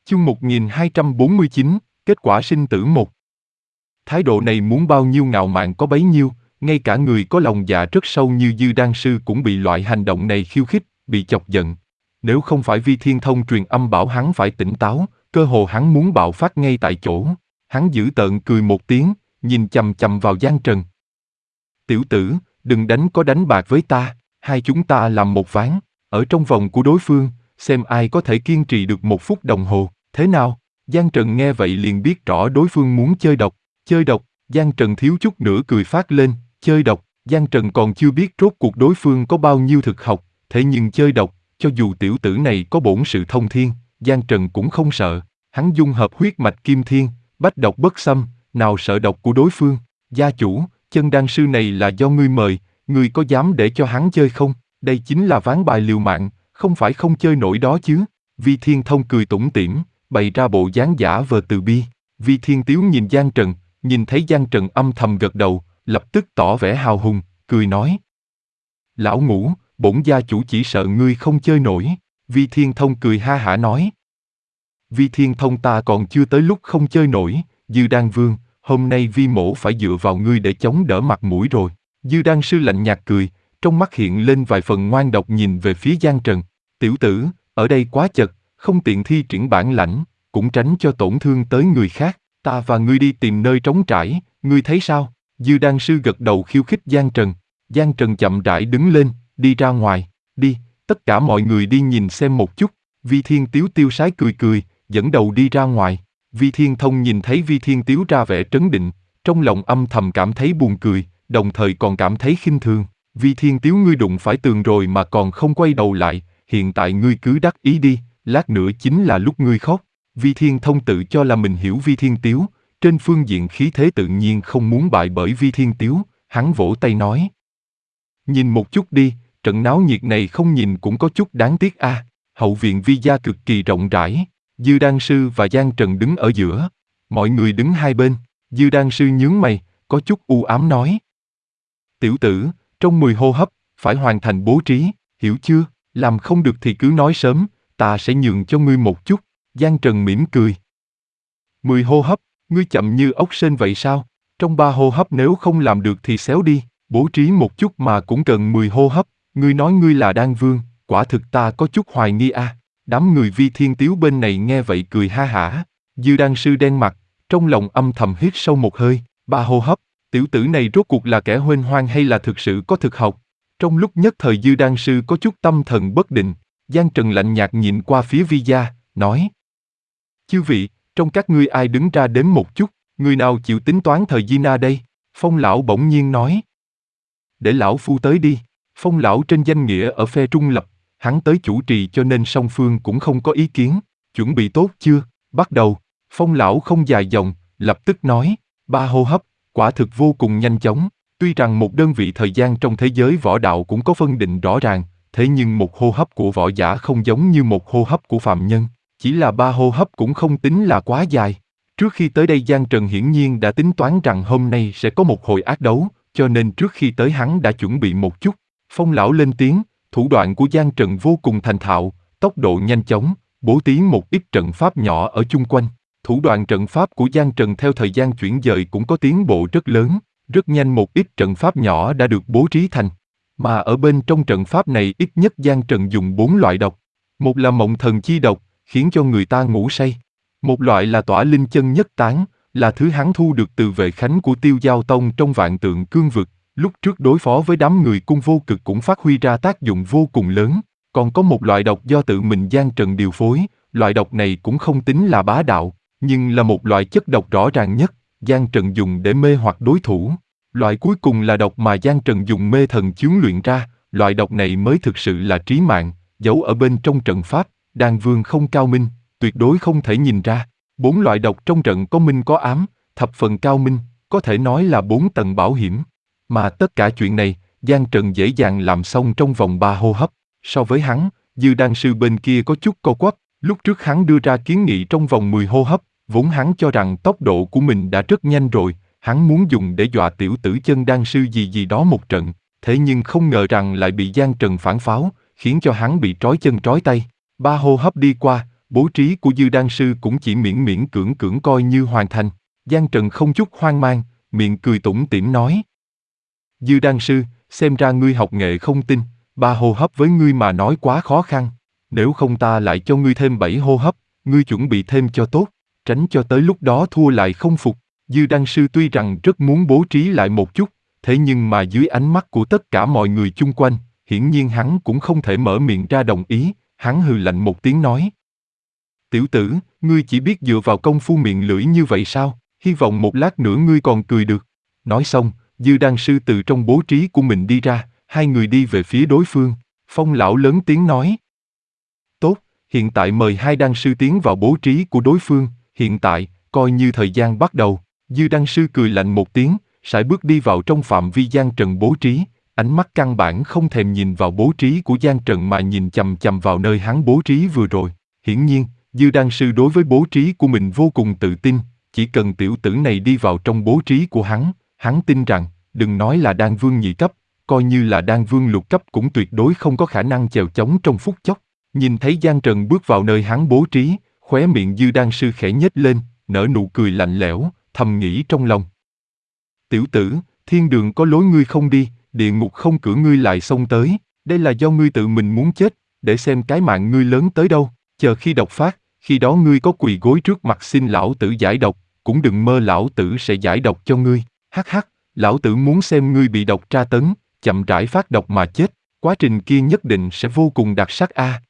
Chương 1249, kết quả sinh tử 1. Thái độ này muốn bao nhiêu ngạo mạn có bấy nhiêu, ngay cả người có lòng dạ rất sâu như Dư Đan Sư cũng bị loại hành động này khiêu khích, bị chọc giận. Nếu không phải Vi Thiên Thông truyền âm bảo hắn phải tỉnh táo, cơ hồ hắn muốn bạo phát ngay tại chỗ. Hắn dữ tợn cười một tiếng, nhìn chằm chằm vào Giang Trần. Tiểu tử, đừng có đánh bạc với ta, hai chúng ta làm một ván, ở trong vòng của đối phương, xem ai có thể kiên trì được 1 phút đồng hồ, thế nào? Giang Trần nghe vậy liền biết rõ đối phương muốn chơi độc. Chơi độc, Giang Trần thiếu chút nữa cười phát lên, chơi độc, Giang Trần còn chưa biết rốt cuộc đối phương có bao nhiêu thực học, thế nhưng chơi độc, cho dù tiểu tử này có bổn sự thông thiên, Giang Trần cũng không sợ, hắn dung hợp huyết mạch kim thiên, bách độc bất xâm, nào sợ độc của đối phương. Gia chủ, chân đan sư này là do ngươi mời, ngươi có dám để cho hắn chơi không? Đây chính là ván bài liều mạng, không phải không chơi nổi đó chứ. Vi Thiên Thông cười tủm tỉm, bày ra bộ dáng giả vờ từ bi. Vi Thiên Tiếu nhìn Giang Trần, nhìn thấy Giang Trần âm thầm gật đầu, lập tức tỏ vẻ hào hùng, cười nói. Lão Ngũ, bổn gia chủ chỉ sợ ngươi không chơi nổi. Vi Thiên Thông cười ha hả nói. Vi Thiên Thông ta còn chưa tới lúc không chơi nổi, Dư Đan Vương, hôm nay Vi mỗ phải dựa vào ngươi để chống đỡ mặt mũi rồi. Dư Đan Sư lạnh nhạt cười, trong mắt hiện lên vài phần ngoan độc nhìn về phía Giang Trần. Tiểu tử, ở đây quá chật, không tiện thi triển bản lãnh, cũng tránh cho tổn thương tới người khác. Ta và ngươi đi tìm nơi trống trải, ngươi thấy sao? Dư Đan Sư gật đầu khiêu khích Giang Trần. Giang Trần chậm rãi đứng lên, đi ra ngoài. Đi, tất cả mọi người đi nhìn xem một chút. Vi Thiên Tiếu tiêu sái cười cười, dẫn đầu đi ra ngoài. Vi Thiên Thông nhìn thấy Vi Thiên Tiếu ra vẻ trấn định, trong lòng âm thầm cảm thấy buồn cười, đồng thời còn cảm thấy khinh thường. Vi Thiên Tiếu, ngươi đụng phải tường rồi mà còn không quay đầu lại, hiện tại ngươi cứ đắc ý đi, lát nữa chính là lúc ngươi khóc. Vi Thiên Thông tự cho là mình hiểu Vi Thiên Tiếu, trên phương diện khí thế tự nhiên không muốn bại bởi Vi Thiên Tiếu, hắn vỗ tay nói. Nhìn một chút đi, trận náo nhiệt này không nhìn cũng có chút đáng tiếc a. Hậu viện Vi gia cực kỳ rộng rãi, Dư Đan Sư và Giang Trần đứng ở giữa, mọi người đứng hai bên. Dư Đan Sư nhướng mày, có chút u ám nói. Tiểu tử, trong 10 hô hấp, phải hoàn thành bố trí, hiểu chưa? Làm không được thì cứ nói sớm, ta sẽ nhường cho ngươi một chút. Giang Trần mỉm cười. 10 hô hấp, ngươi chậm như ốc sên vậy sao? Trong 3 hô hấp nếu không làm được thì xéo đi, bố trí một chút mà cũng cần 10 hô hấp. Ngươi nói ngươi là Đan Vương, quả thực ta có chút hoài nghi a. Đám người Vi Thiên Tiếu bên này nghe vậy cười ha hả. Dư Đan Sư đen mặt, trong lòng âm thầm hít sâu một hơi. 3 hô hấp, tiểu tử này rốt cuộc là kẻ huênh hoang hay là thực sự có thực học? Trong lúc nhất thời Dư Đan Sư có chút tâm thần bất định. Giang Trần lạnh nhạt nhìn qua phía Vi gia, nói. Chư vị, trong các ngươi ai đứng ra đếm một chút, người nào chịu tính toán thời Gina đây? Phong lão bỗng nhiên nói. Để lão phu tới đi. Phong lão trên danh nghĩa ở phe trung lập, hắn tới chủ trì cho nên song phương cũng không có ý kiến. Chuẩn bị tốt chưa? Bắt đầu. Phong lão không dài dòng, lập tức nói. 3 hô hấp, quả thực vô cùng nhanh chóng. Tuy rằng một đơn vị thời gian trong thế giới võ đạo cũng có phân định rõ ràng, thế nhưng một hô hấp của võ giả không giống như một hô hấp của phàm nhân. Chỉ là 3 hô hấp cũng không tính là quá dài. Trước khi tới đây Giang Trần hiển nhiên đã tính toán rằng hôm nay sẽ có một hồi ác đấu, cho nên trước khi tới hắn đã chuẩn bị một chút. Phong lão lên tiếng, thủ đoạn của Giang Trần vô cùng thành thạo, tốc độ nhanh chóng, bố trí một ít trận pháp nhỏ ở chung quanh. Thủ đoạn trận pháp của Giang Trần theo thời gian chuyển dời cũng có tiến bộ rất lớn, rất nhanh một ít trận pháp nhỏ đã được bố trí thành. Mà ở bên trong trận pháp này ít nhất Giang Trần dùng 4 loại độc. Một là mộng thần chi độc, khiến cho người ta ngủ say. Một loại là tỏa linh chân nhất tán, là thứ hắn thu được từ vệ khánh của Tiêu Giao Tông trong Vạn Tượng Cương Vực, lúc trước đối phó với đám người cung vô cực cũng phát huy ra tác dụng vô cùng lớn. Còn có một loại độc do tự mình Giang Trần điều phối, loại độc này cũng không tính là bá đạo, nhưng là một loại chất độc rõ ràng nhất, Giang Trần dùng để mê hoặc đối thủ. Loại cuối cùng là độc mà Giang Trần dùng mê thần chướng luyện ra, loại độc này mới thực sự là trí mạng, giấu ở bên trong trận pháp, Đan Vương không cao minh, tuyệt đối không thể nhìn ra. 4 loại độc trong trận có minh có ám, thập phần cao minh, có thể nói là 4 tầng bảo hiểm. Mà tất cả chuyện này, Giang Trần dễ dàng làm xong trong vòng 3 hô hấp. So với hắn, Dư Đan Sư bên kia có chút co quắp, lúc trước hắn đưa ra kiến nghị trong vòng 10 hô hấp, vốn hắn cho rằng tốc độ của mình đã rất nhanh rồi, hắn muốn dùng để dọa tiểu tử chân đan sư gì đó một trận, thế nhưng không ngờ rằng lại bị Giang Trần phản pháo, khiến cho hắn bị trói chân trói tay. 3 hô hấp đi qua, bố trí của Dư Đan Sư cũng chỉ miễn miễn cưỡng cưỡng coi như hoàn thành. Giang Trần không chút hoang mang, miệng cười tủm tỉm nói. Dư Đan Sư, xem ra ngươi học nghệ không tinh, 3 hô hấp với ngươi mà nói quá khó khăn. Nếu không ta lại cho ngươi thêm 7 hô hấp, ngươi chuẩn bị thêm cho tốt, tránh cho tới lúc đó thua lại không phục. Dư Đan Sư tuy rằng rất muốn bố trí lại một chút, thế nhưng mà dưới ánh mắt của tất cả mọi người chung quanh, hiển nhiên hắn cũng không thể mở miệng ra đồng ý, hắn hừ lạnh một tiếng nói. Tiểu tử, ngươi chỉ biết dựa vào công phu miệng lưỡi như vậy sao, hy vọng một lát nữa ngươi còn cười được. Nói xong, Dư Đan Sư từ trong bố trí của mình đi ra, hai người đi về phía đối phương. Phong lão lớn tiếng nói. Tốt, hiện tại mời hai đan sư tiến vào bố trí của đối phương, hiện tại, coi như thời gian bắt đầu. Dư Đan Sư cười lạnh một tiếng, sải bước đi vào trong phạm vi Giang Trần bố trí, ánh mắt căn bản không thèm nhìn vào bố trí của Giang Trần mà nhìn chằm chằm vào nơi hắn bố trí vừa rồi. Hiển nhiên, Dư Đan Sư đối với bố trí của mình vô cùng tự tin, chỉ cần tiểu tử này đi vào trong bố trí của hắn tin rằng, đừng nói là đan vương nhị cấp, coi như là đan vương lục cấp cũng tuyệt đối không có khả năng chèo chống trong phút chốc. Nhìn thấy Giang Trần bước vào nơi hắn bố trí, khóe miệng Dư Đan Sư khẽ nhếch lên, nở nụ cười lạnh lẽo, thầm nghĩ trong lòng. Tiểu tử, thiên đường có lối ngươi không đi, địa ngục không cửa ngươi lại xông tới, đây là do ngươi tự mình muốn chết, để xem cái mạng ngươi lớn tới đâu, chờ khi độc phát, khi đó ngươi có quỳ gối trước mặt xin lão tử giải độc, cũng đừng mơ lão tử sẽ giải độc cho ngươi, hắc hắc, lão tử muốn xem ngươi bị độc tra tấn, chậm rãi phát độc mà chết, quá trình kia nhất định sẽ vô cùng đặc sắc a.